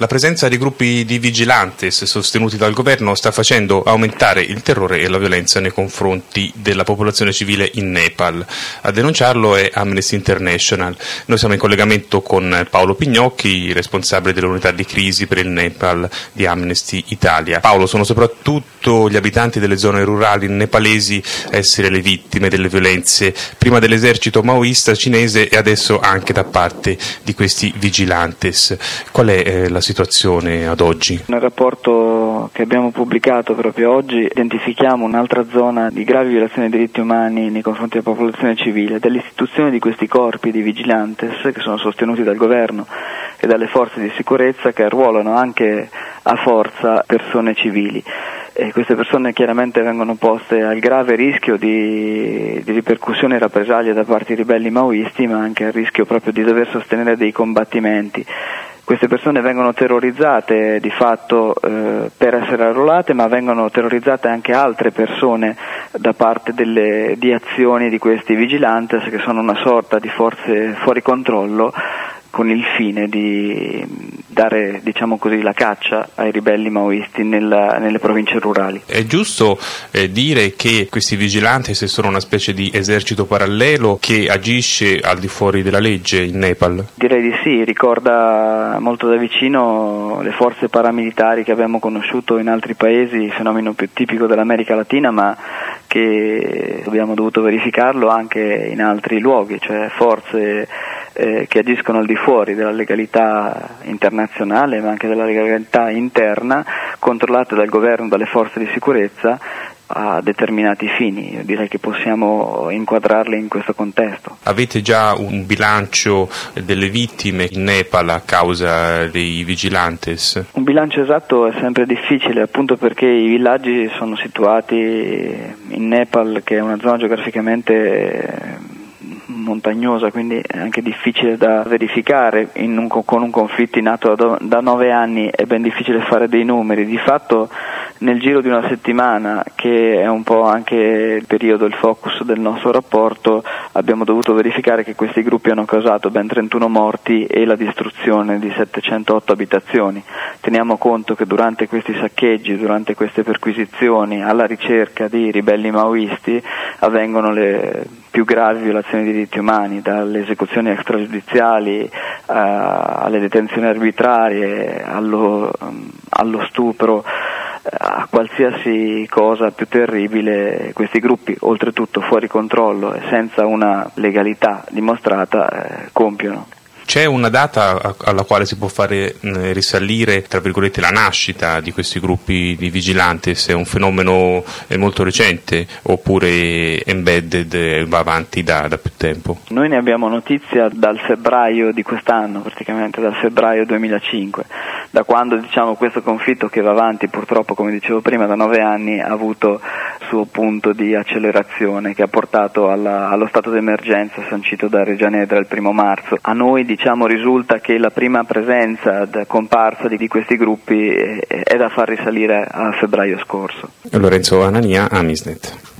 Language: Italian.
La presenza di gruppi di vigilantes sostenuti dal governo sta facendo aumentare il terrore e la violenza nei confronti della popolazione civile in Nepal. A denunciarlo è Amnesty International. Noi siamo in collegamento con Paolo Pignocchi, responsabile dell'unità di crisi per il Nepal di Amnesty Italia. Paolo, sono soprattutto gli abitanti delle zone rurali nepalesi a essere le vittime delle violenze, prima dell'esercito maoista cinese e adesso anche da parte di questi vigilantes. Qual è la situazione ad oggi? Nel rapporto che abbiamo pubblicato proprio oggi identifichiamo un'altra zona di gravi violazioni dei diritti umani nei confronti della popolazione civile, dell'istituzione di questi corpi di vigilantes che sono sostenuti dal governo e dalle forze di sicurezza che arruolano anche a forza persone civili. E queste persone chiaramente vengono poste al grave rischio di ripercussioni e rappresaglie da parte di ribelli maoisti, ma anche al rischio proprio di dover sostenere dei combattimenti. Queste persone vengono terrorizzate di fatto per essere arruolate, ma vengono terrorizzate anche altre persone da parte di azioni di questi vigilantes, che sono una sorta di forze fuori controllo, con il fine di dare, diciamo così, la caccia ai ribelli maoisti nelle province rurali. È giusto dire che questi vigilanti sono una specie di esercito parallelo che agisce al di fuori della legge in Nepal? Direi di sì, ricorda molto da vicino le forze paramilitari che abbiamo conosciuto in altri paesi, fenomeno più tipico dell'America Latina, ma che abbiamo dovuto verificarlo anche in altri luoghi, cioè forze che agiscono al di fuori della legalità internazionale ma anche della legalità interna, controllate dal governo, dalle forze di sicurezza a determinati fini. Io direi che possiamo inquadrarle in questo contesto. Avete già un bilancio delle vittime in Nepal a causa dei vigilantes? Un bilancio esatto è sempre difficile, appunto perché i villaggi sono situati in Nepal, che è una zona geograficamente montagnosa, quindi è anche difficile da verificare. Con un conflitto nato da 9 anni è ben difficile fare dei numeri. Di fatto nel giro di una settimana, che è un po' anche il periodo, il focus del nostro rapporto, abbiamo dovuto verificare che questi gruppi hanno causato ben 31 morti e la distruzione di 708 abitazioni. Teniamo conto che durante questi saccheggi, durante queste perquisizioni alla ricerca di ribelli maoisti, avvengono le più gravi violazioni dei diritti umani, dalle esecuzioni extragiudiziali alle detenzioni arbitrarie, allo stupro, a qualsiasi cosa più terribile. Questi gruppi, oltretutto fuori controllo e senza una legalità dimostrata, compiono. C'è una data alla quale si può fare risalire, tra virgolette, la nascita di questi gruppi di vigilantes? È un fenomeno molto recente oppure embedded, va avanti da più tempo? Noi ne abbiamo notizia dal febbraio di quest'anno, praticamente dal febbraio 2005, da quando questo conflitto, che va avanti purtroppo, come dicevo prima, da 9 anni, ha avuto il suo punto di accelerazione che ha portato allo stato d'emergenza sancito da Regia Nedra il 1 marzo. A noi risulta che la prima presenza comparsa di questi gruppi è da far risalire a febbraio scorso. Lorenzo Anania, Amisnet.